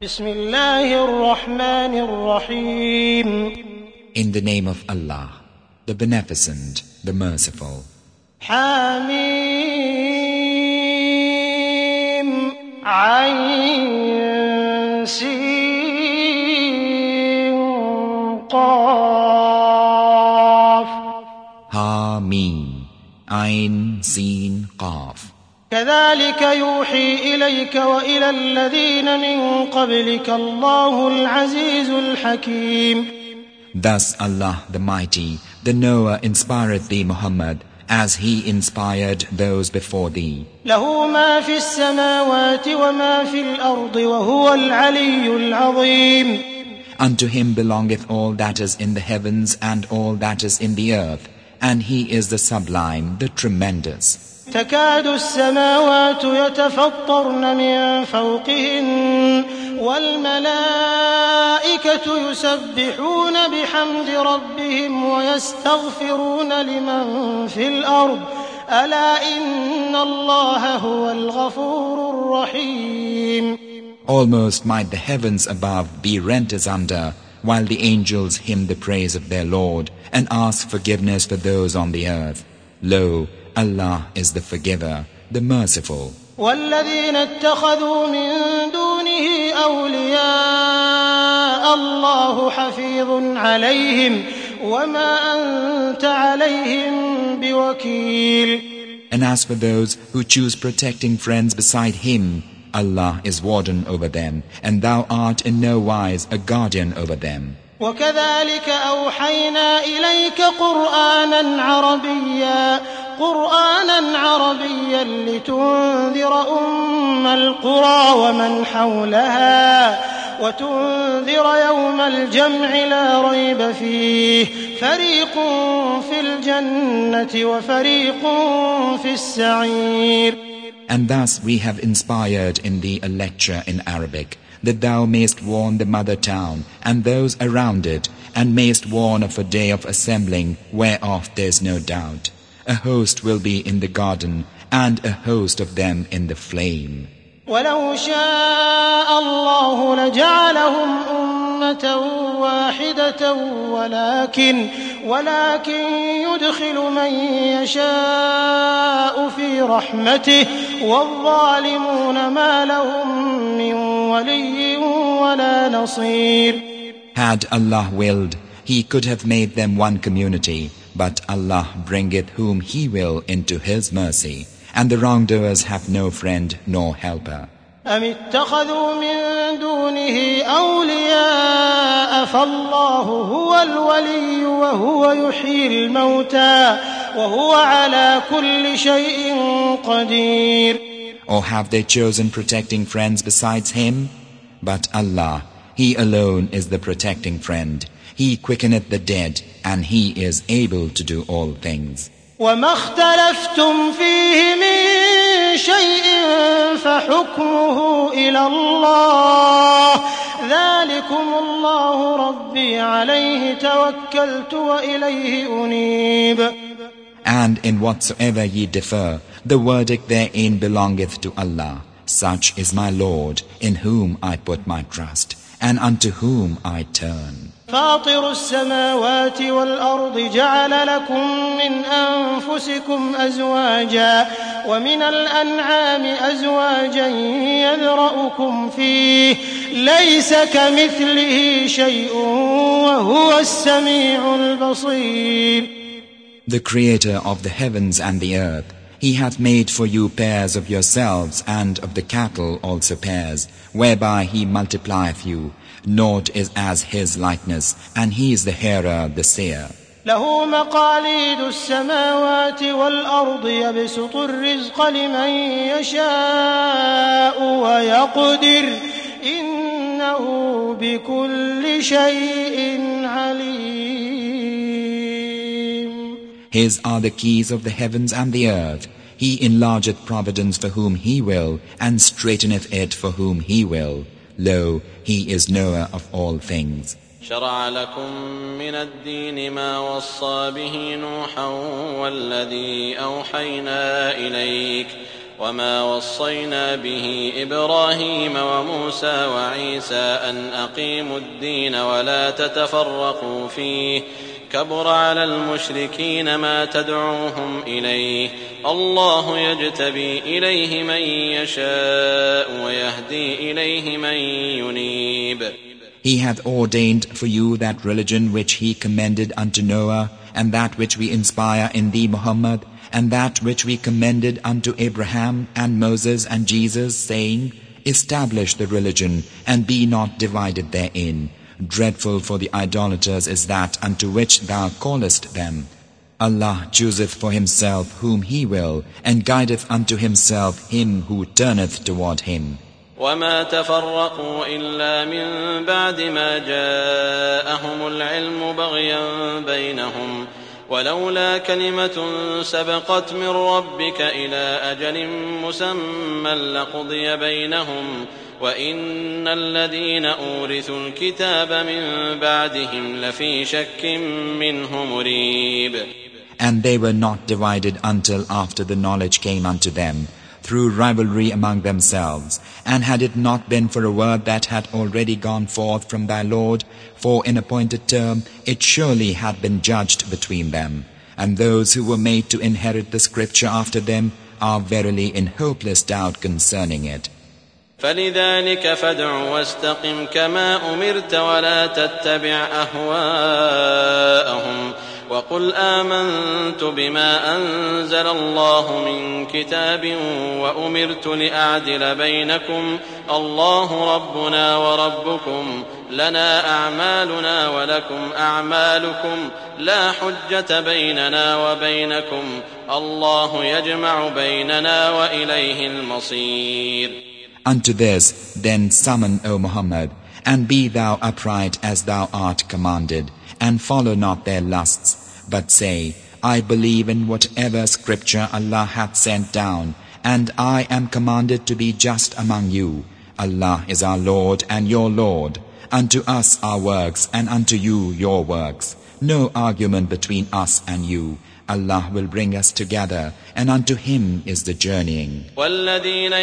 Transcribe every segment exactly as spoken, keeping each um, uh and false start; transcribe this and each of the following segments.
بسم الله الرحمن الرحيم. In the name of Allah, the Beneficent, the Merciful. حاميم عين سين قاف. حاميم عين سين قاف. كذلك يوحي إليك وإلى الذين من قبلك الله العزيز الحكيم. Thus Allah the Mighty, the Knower, inspired thee, Muhammad, as He inspired those before thee. له ما في السماوات وما في الأرض وهو العلي العظيم. Unto Him belongeth all that is in the heavens and all that is in the earth, and He is the Sublime, the Tremendous. تكاد السماوات يتفطرن من فوقهن والملائكة يسبحون بحمد ربهم ويستغفرون لمن في الأرض ألا إن الله هو الغفور الرحيم. Almost might the heavens above be rent asunder, while the angels hymn the praise of their Lord and ask forgiveness for those on the earth. Lo, Allah is the Forgiver, the Merciful. والذين اتخذوا من دونه أولياء الله حفيظ عليهم وما أنت عليهم بوكيل. And as for those who choose protecting friends beside Him, Allah is warden over them, and thou art in no wise a guardian over them. وكذلك أوحينا إليك قرآنا عربيا قرآنا عربيا لتنذر أم القرى ومن حولها وتنذر يوم الجمع لا ريب فيه فريق في الجنة وفريق في السعير. And thus we have inspired in thee a lecture in Arabic, that thou mayst warn the mother town and those around it, and mayst warn of a day of assembling whereof there is no doubt. A host will be in the garden, and a host of them in the flame. ولو شاء الله لجعلهم أمة واحدة ولكن ولكن يدخل من يشاء في رحمته والظالمون ما لهم من ولي ولا نصير. Had Allah willed, He could have made them one community, but Allah bringeth whom He will into His mercy, and the wrongdoers have no friend nor helper. أم اتخذوا من دونه أولياء فالله هو الولي وهو يحيي الموتى وهو على كل شيء قدير. Or have they chosen protecting friends besides Him? But Allah, He alone is the protecting friend. He quickeneth the dead, and He is able to do all things. وما اختلفتم فيه من شيء فحكمه إلى الله ذلكم الله ربي عليه توكلت وإليه أنيب. And in whatsoever ye differ, the verdict therein belongeth to Allah. Such is my Lord, in whom I put my trust, and unto whom I turn. فاطر السماوات والأرض جعل لكم من أنفسكم أزواجا ومن الأنعام أزواجا يذرأكم فيه ليس كمثله شيء وهو السميع البصير. The Creator of the heavens and the earth, He hath made for you pairs of yourselves, and of the cattle also pairs, whereby He multiplieth you. Naught is as His likeness, and He is the hearer, the seer. له مقاليد السماوات والأرض يبسط الرزق لمن يشاء ويقدر إنه بكل شيء عليم. His are the keys of the heavens and the earth. He enlargeth providence for whom He will, and straighteneth it for whom He will. Lo, He is knower of all things. شرع لكم من الدين ما وصى به نوحا والذي أوحينا إليك وما وصينا به إبراهيم وموسى وعيسى أن أقيموا الدين ولا تتفرقوا فيه كبر على المشركين ما تدعوهم إليه الله يجتبي إليه من يشاء ويهدي إليه من ينيب. He hath ordained for you that religion which he commended unto Noah, and that which we inspire in thee, Muhammad, and that which we commended unto Abraham and Moses and Jesus, saying, Establish the religion, and be not divided therein. Dreadful for the idolaters is that unto which thou callest them. Allah chooseth for himself whom he will, and guideth unto himself him who turneth toward him. وما تفرقوا إلا من بعد ما جاءهم العلم بغيا بينهم ولولا كلمة سبقت من ربك إلى أجل مسمى لقضي بينهم وإن الذين أورثوا الكتاب من بعدهم لفي شك منه مريب. And they were not divided until after the knowledge came unto them, through rivalry among themselves. And had it not been for a word that had already gone forth from thy Lord, for an appointed term, it surely had been judged between them. And those who were made to inherit the scripture after them are verily in hopeless doubt concerning it. فلذلك فادع واستقم كما أمرت ولا تتبع أهواءهم وقل آمنت بما أنزل الله من كتاب وأمرت لأعدل بينكم الله ربنا وربكم لنا أعمالنا ولكم أعمالكم لا حجة بيننا وبينكم الله يجمع بيننا وإليه المصير. Unto this then summon, O Muhammad, and be thou upright as thou art commanded, and follow not their lusts, but say, I believe in whatever scripture Allah hath sent down, and I am commanded to be just among you. Allah is our Lord and your Lord. Unto us our works, and unto you your works. No argument between us and you. Allah will bring us together, and unto Him is the journeying. وَالَّذِينَ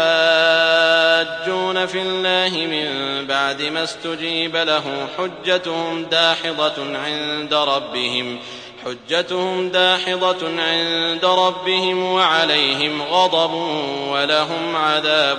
يُحَاجُّونَ فِي اللَّهِ مِن بَعْدِ مَا اسْتُجِيبَ لَهُ حُجَّتُهُمْ دَاحِضَةٌ عِندَ رَبِّهِمْ حُجَّتُهُمْ دَاحِضَةٌ عِندَ رَبِّهِمْ وَعَلَيْهِمْ غَضَبٌ وَلَهُمْ عَذَابٌ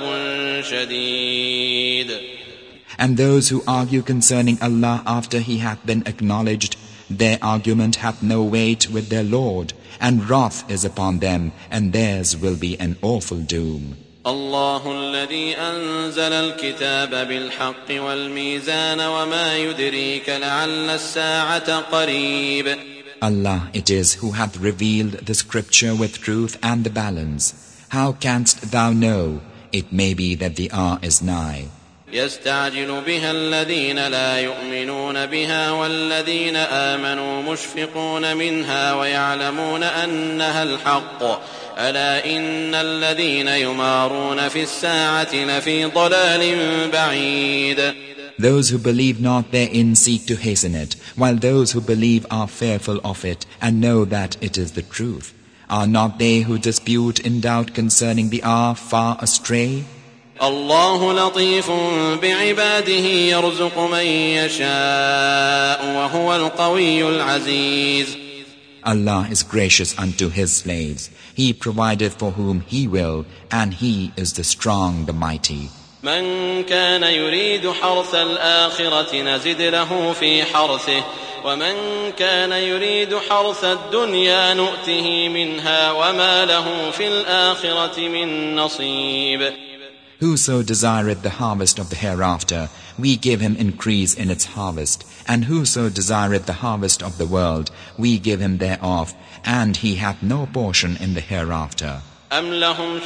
شَدِيدٌ. And those who argue concerning Allah after He hath been acknowledged, their argument hath no weight with their Lord, and wrath is upon them, and theirs will be an awful doom. الله الذي أنزل الكتاب بالحق والميزان وما يدريك لعل الساعة قريب. Allah it is who hath revealed the scripture with truth and the balance. How canst thou know? It may be that the hour is nigh. يستعجل بها الذين لا يؤمنون بها والذين آمنوا مشفقون منها ويعلمون أنها الحق ألا إن الذين يمارون في الساعة لفي ضلال بعيد. Those who believe not therein seek to hasten it, while those who believe are fearful of it and know that it is the truth. Are not they who dispute in doubt concerning the hour far astray? الله لطيف بعباده يرزق من يشاء وهو القوي العزيز. Allah is gracious unto His slaves. He provideth for whom He will, and He is the strong, the mighty. من كان يريد حرث الآخرة نزد له في حرثه ومن كان يريد حرث الدنيا نؤته منها وما له في الآخرة من نصيب. Whoso desireth the harvest of the hereafter, we give him increase in its harvest. And whoso desireth the harvest of the world, we give him thereof, and he hath no portion in the hereafter. أم لهم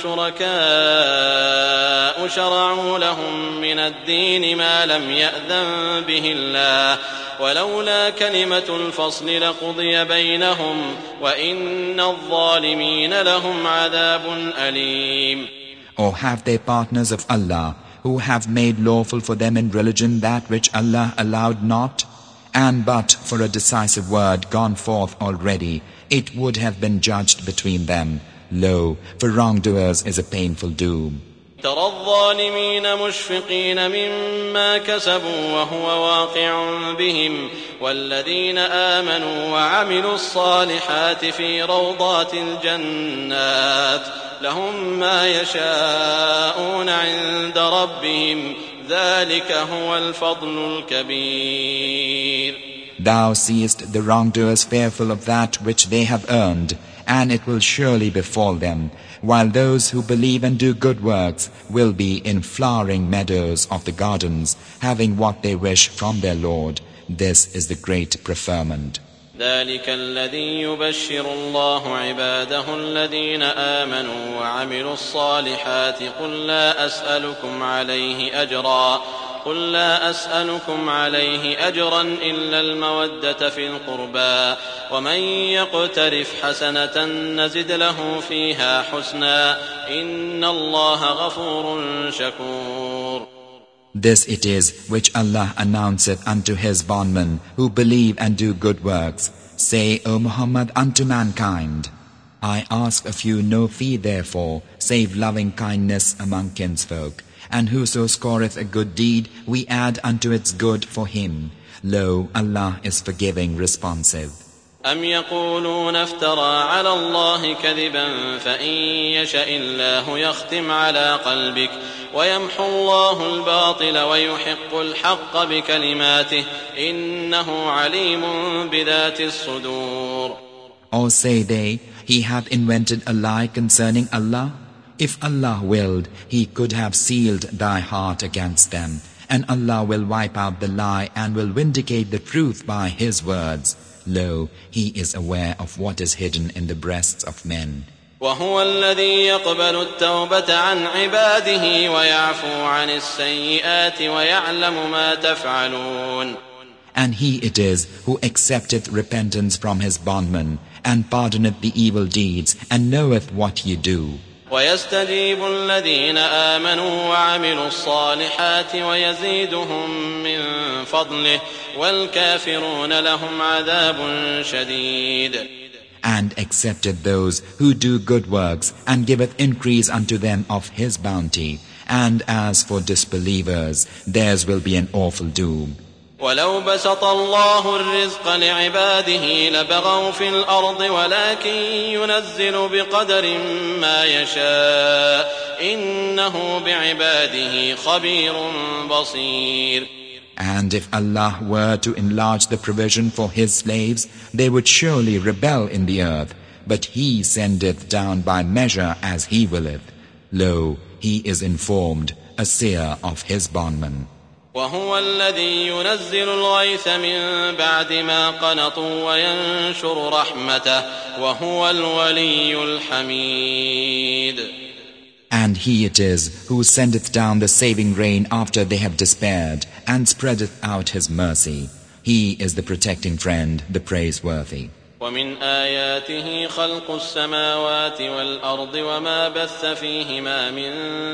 شركاء شرعوا لهم من الدين ما لم يأذن به الله ولولا كلمة الفصل لقضي بينهم وإن الظالمين لهم عذاب أليم. Or have they partners of Allah, who have made lawful for them in religion that which Allah allowed not? And but for a decisive word gone forth already, it would have been judged between them. Lo, for wrongdoers is a painful doom. ترى الظالمين مشفقين مما كسبوا وهو واقع بهم والذين آمنوا وعملوا الصالحات في روضات الجنات لهم ما يشاءون عند ربهم ذلك هو الفضل الكبير. Thou seest the wrongdoers fearful of that which they have earned, and it will surely befall them, while those who believe and do good works will be in flowering meadows of the gardens, having what they wish from their Lord. This is the great preferment. ذلك الذي يبشر الله عباده الذين آمنوا وعملوا الصالحات قل لا أسألكم عليه أجرا قل لا أسألكم عليه أجرا إلا المودة في القربى ومن يقترف حسنة نزد له فيها حسنا إن الله غفور شكور. This it is which Allah announceth unto His bondmen who believe and do good works. Say, O Muhammad, unto mankind, I ask of you no fee therefore, save loving kindness among kinsfolk. And whoso scoreth a good deed, we add unto its good for him. Lo, Allah is forgiving, responsive. أم يقولون افترى على الله كذبا فإن يشاء الله يختم على قلبك ويمحو الله الباطل ويحق الحق بكلماته إنه عليم بذات الصدور. Or say they, he hath invented a lie concerning Allah? If Allah willed, He could have sealed thy heart against them, and Allah will wipe out the lie and will vindicate the truth by His words. Lo, He is aware of what is hidden in the breasts of men. وهو الذي يقبل التوبة عن عباده ويعفو عن السيئات ويعلم ما تفعلون. And He it is who accepteth repentance from His bondmen, and pardoneth the evil deeds, and knoweth what ye do. ويستجيب الذين آمنوا وعملوا الصالحات ويزيدهم من فضله والكافرون لهم عذاب شديد. And accepted those who do good works, and giveth increase unto them of His bounty. And as for disbelievers, theirs will be an awful doom. ولو بسط الله الرزق لعباده لبغوا في الأرض ولكن ينزل بقدر ما يشاء إنه بعباده خبير بصير. And if Allah were to enlarge the provision for His slaves, they would surely rebel in the earth. But He sendeth down by measure as He willeth. Lo, He is informed, a seer of His bondmen. وهو الذي ينزل الغيث من بعد ما قنطوا وينشر رحمته وهو الولي الحميد. And He it is who sendeth down the saving rain after they have despaired, and spreadeth out His mercy. He is the protecting friend, the praiseworthy. ومن آياته خلق السماوات والأرض وما بث فيهما من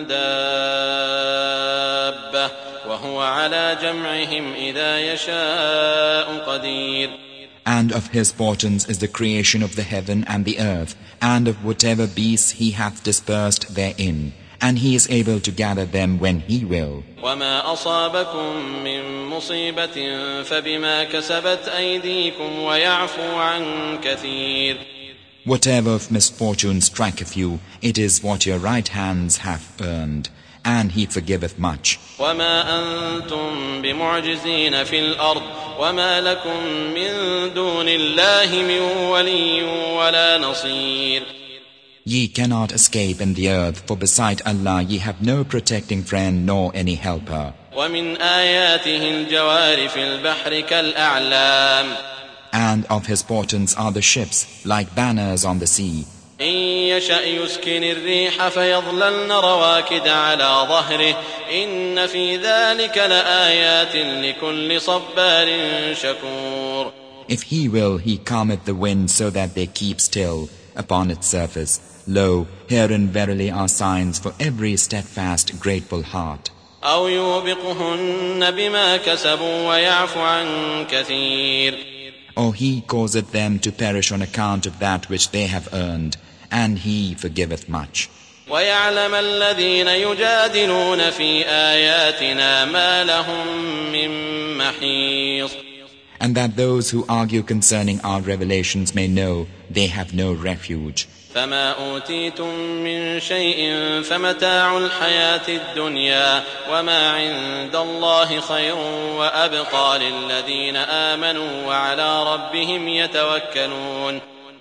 دابة وهو على جمعهم إذا يشاء قدير. And of His portents is the creation of the heaven and the earth, and of whatever beasts He hath dispersed therein, and He is able to gather them when He will. وما أصابكم من مصيبة فبما كسبت أيديكم ويعفو عن كثير. Whatever of misfortune striketh you, it is what your right hands have earned, and He forgiveth much. وما أنتم بمعجزين في الأرض وما لكم من دون الله من ولي ولا نصير. Ye cannot escape in the earth, for beside Allah ye have no protecting friend nor any helper. ومن آياته الجوار في البحر كالأعلام. And of His portents are the ships, like banners on the sea. إن يشأ يسكن الريح فيظللن رواكد على ظهره إن في ذلك لآيات لكل صبار شكور. If He will, He calmeth the wind so that they keep still upon its surface. Lo, herein verily are signs for every steadfast, grateful heart. أو يوبقهن بما كسبوا ويعفو عن كثير. Or He causeth them to perish on account of that which they have earned, and He forgiveth much. وَيَعْلَمَ الَّذِينَ يُجَادِلُونَ فِي آيَاتِنَا مَا لَهُم مِّن مَّحِيصٍ. And that those who argue concerning our revelations may know they have no refuge. فَمَا أُوتِيتُم مِّن شَيْءٍ فَمَتَاعُ الْحَيَاةِ الدُّنْيَا وَمَا عِندَ اللَّهِ خَيْرٌ وَأَبْقَىٰ لِلَّذِينَ آمَنُوا وَعَلَىٰ رَبِّهِمْ يَتَوَكَّلُونَ.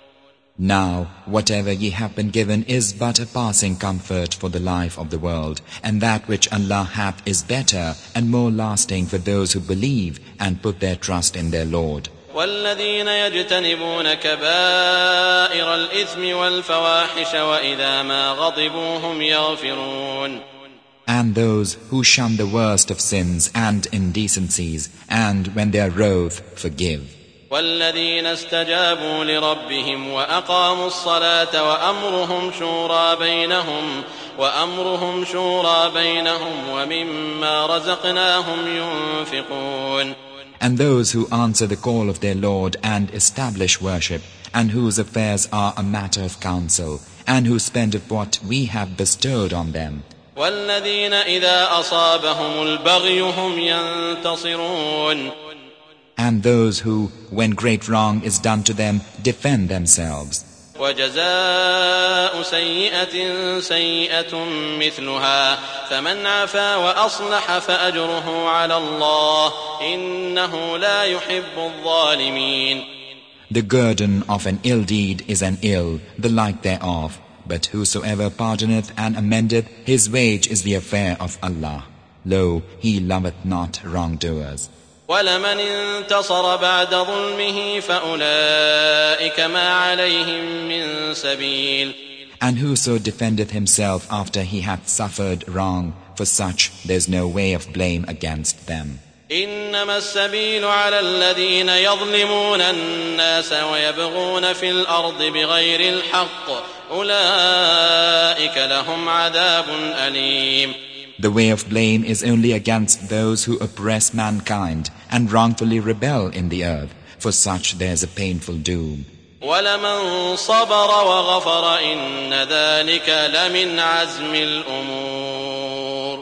Now, whatever ye have been given is but a passing comfort for the life of the world, and that which Allah hath is better and more lasting for those who believe and put their trust in their Lord. وَالَّذِينَ يَجْتَنِبُونَ كَبَائِرَ الْإِثْمِ وَالْفَوَاحِشَ وَإِذَا مَا غَضِبُوا هُمْ يَغْفِرُونَ. And those who shun the worst of sins and indecencies, and when they are wroth, forgive. وَالَّذِينَ اسْتَجَابُوا لِرَبِّهِمْ وَأَقَامُوا الصَّلَاةَ وَأَمْرُهُمْ شُورَىٰ بَيْنَهُمْ وَأَمْرُهُمْ شُورَىٰ بَيْنَهُمْ وَمِمَّا رَزَقْنَاهُمْ يُنْفِقُونَ. And those who answer the call of their Lord and establish worship, and whose affairs are a matter of counsel, and who spend of what we have bestowed on them. وَالَّذِينَ إِذَا أَصَابَهُمُ الْبَغْيُ هُمْ يَنْتَصِرُونَ. And those who, when great wrong is done to them, defend themselves. وَجَزَاءُ سَيِّئَةٍ سَيِّئَةٌ مِثْلُهَا فَمَنْ عَفَا وَأَصْلَحَ فَأَجْرُهُ عَلَى اللَّهِ إِنَّهُ لَا يُحِبُّ الظَّالِمِينَ. The guerdon of an ill deed is an ill, the like thereof. But whosoever pardoneth and amendeth, his wage is the affair of Allah. Lo, He loveth not wrongdoers. وَلَمَنِ انتَصَرَ بَعْدَ ظُلْمِهِ فَأُولَٰئِكَ مَا عَلَيْهِم مِّن سَبِيلٍ. And whoso defendeth himself after he hath suffered wrong, for such there is no way of blame against them. إِنَّمَا السَّبِيلُ عَلَى الَّذِينَ يَظْلِمُونَ النَّاسَ وَيَبْغُونَ فِي الْأَرْضِ بِغَيْرِ الْحَقِّ أُولَٰئِكَ لَهُمْ عَذَابٌ أَلِيمٌ. The way of blame is only against those who oppress mankind and wrongfully rebel in the earth. For such there is a painful doom. وَلَمَنْ صَبَرَ وَغَفَرَ إِنَّ ذَلِكَ لَمِنْ عَزْمِ الْأُمُورِ.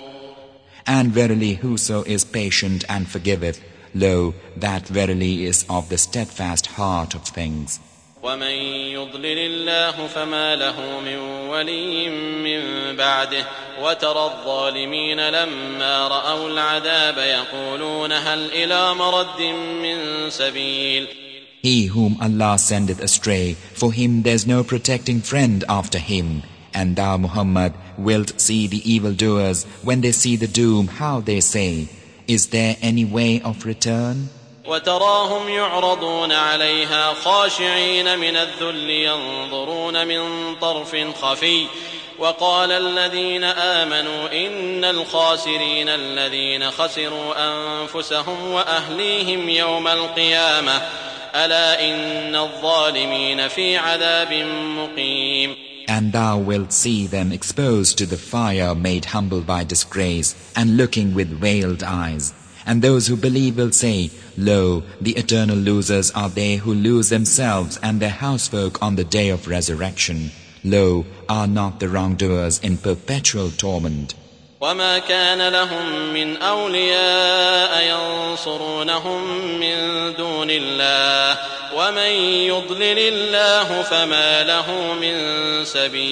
And verily whoso is patient and forgiveth, lo, that verily is of the steadfast heart of things. وَمَن يُضْلِلِ اللَّهُ فَمَا لَهُ مِن وَلِيٍّ مِّن بَعْدِهِ وَتَرَى الظَّالِمِينَ لَمَّا رَأَوُا الْعَذَابَ يَقُولُونَ هَلْ إِلَىٰ مَرَدٍّ مِّن سَبِيلٍ. He whom Allah sendeth astray, for him there is no protecting friend after him. And thou, Muhammad, wilt see the evildoers when they see the doom, how they say, is there any way of return? وَتَرَاهُمْ يُعْرَضُونَ عَلَيْهَا خَاشِعِينَ مِنَ الذُّلِّ يَنظُرُونَ مِن طَرْفٍ خَفِيٍّ وَقَالَ الَّذِينَ آمَنُوا إِنَّ الْخَاسِرِينَ الَّذِينَ خَسِرُوا أَنفُسَهُمْ وَأَهْلِيهِمْ يَوْمَ الْقِيَامَةِ أَلَا إِنَّ الظَّالِمِينَ فِي عَذَابٍ مُّقِيمٍ. And thou wilt see them exposed to the fire, made humble by disgrace, and looking with veiled eyes. And those who believe will say, Lo, the eternal losers are they who lose themselves and their housefolk on the day of resurrection. Lo, are not the wrongdoers in perpetual torment. وَمَا كَانَ لَهُم مِّنْ أَوْلِيَاءَ يَنصُرُونَهُم مِّن دُونِ اللَّهِ وَمَن يُضْلِلِ اللَّهُ فَمَا لَهُ مِن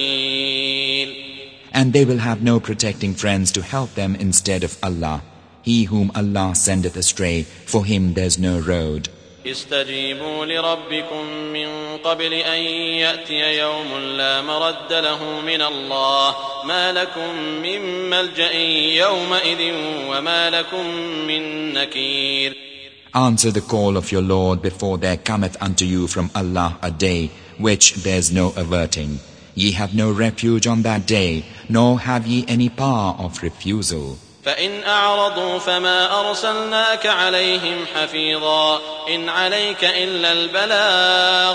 سَبِيلٍ. And they will have no protecting friends to help them instead of Allah. He whom Allah sendeth astray, for him there is no road. استجيبوا لربكم من قبل أن يأتي يوم لا مرد له من الله ما لكم من ملجأ يومئذ وما لكم من نكير. Answer the call of your Lord before there cometh unto you from Allah a day which there is no averting. Ye have no refuge on that day, nor have ye any power of refusal. فإن أعرضوا فما أرسلناك عليهم حفيظا إن عليك إلا البلاغ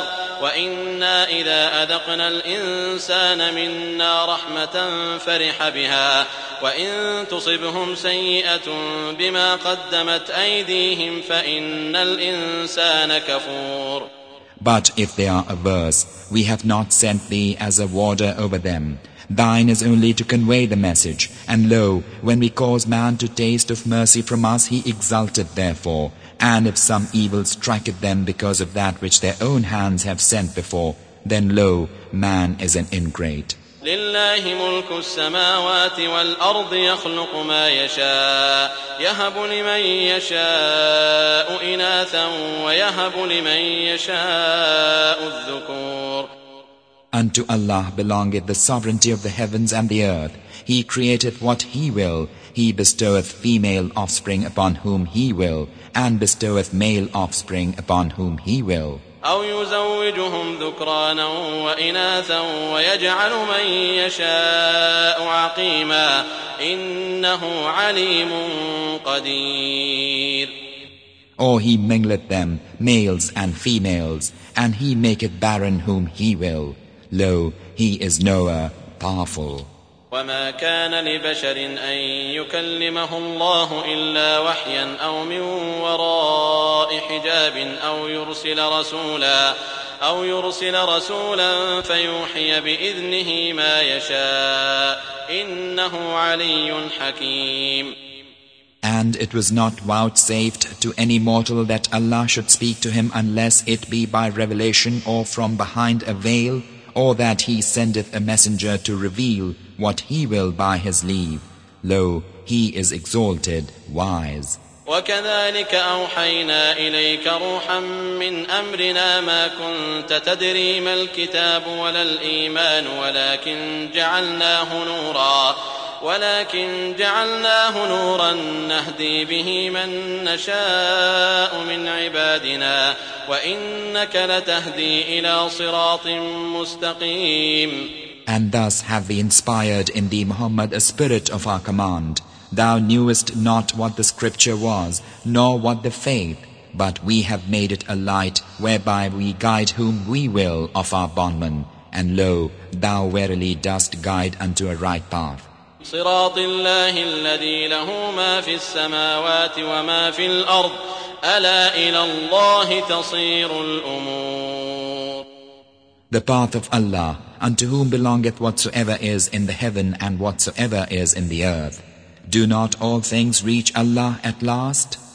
وإنا إذا أذقنا الإنسان منا رحمة فرح بها وإن تصبهم سيئة بما قدمت أيديهم فإن الإنسان كفور. But if they are averse, we have not sent thee as a warder over them. Thine is only to convey the message. And lo, when we cause man to taste of mercy from us, he exulteth therefore. And if some evil striketh them because of that which their own hands have sent before, then lo, man is an ingrate. لله ملك السماوات والأرض يخلق ما يشاء يهب لمن يشاء إناثا ويهب لمن يشاء الذكور. Unto Allah belongeth the sovereignty of the heavens and the earth. He createth what He will. He bestoweth female offspring upon whom He will, and bestoweth male offspring upon whom He will. أو يزوجهم ذكرانا وإناثا ويجعل من يشاء عقيما إنه عليم قدير. Or He mingleth them, males and females, and He maketh barren whom He will. Lo, He is knower, powerful. وما كان لبشر أن يكلمه الله إلا وحيا أو من وراء حجاب أو يرسل رسولا أو يرسل رسولا فيوحي بإذنه ما يشاء إنه علي حكيم. And it was not vouchsafed to any mortal that Allah should speak to him unless it be by revelation or from behind a veil, or that He sendeth a messenger to reveal what He will by His leave. Lo, He is exalted, wise. وكذلك أوحينا إليك روحا من أمرنا ما كنت تدري ما الكتاب ولا الإيمان ولكن جعلناه نورا ولكن جعلناه نورا نهدي به من نشاء من عبادنا وإنك لتهدي إلى صراط مستقيم. And thus have we inspired in thee, Muhammad, a spirit of our command. Thou knewest not what the scripture was, nor what the faith, but we have made it a light whereby we guide whom we will of our bondmen. And lo, thou verily dost guide unto a right path. صراط الله الذي له ما في السماوات وما في الأرض ألا إلى الله تصير الأمور. The path of Allah, unto whom belongeth whatsoever is in the heaven and whatsoever is in the earth. Do not all things reach Allah at last?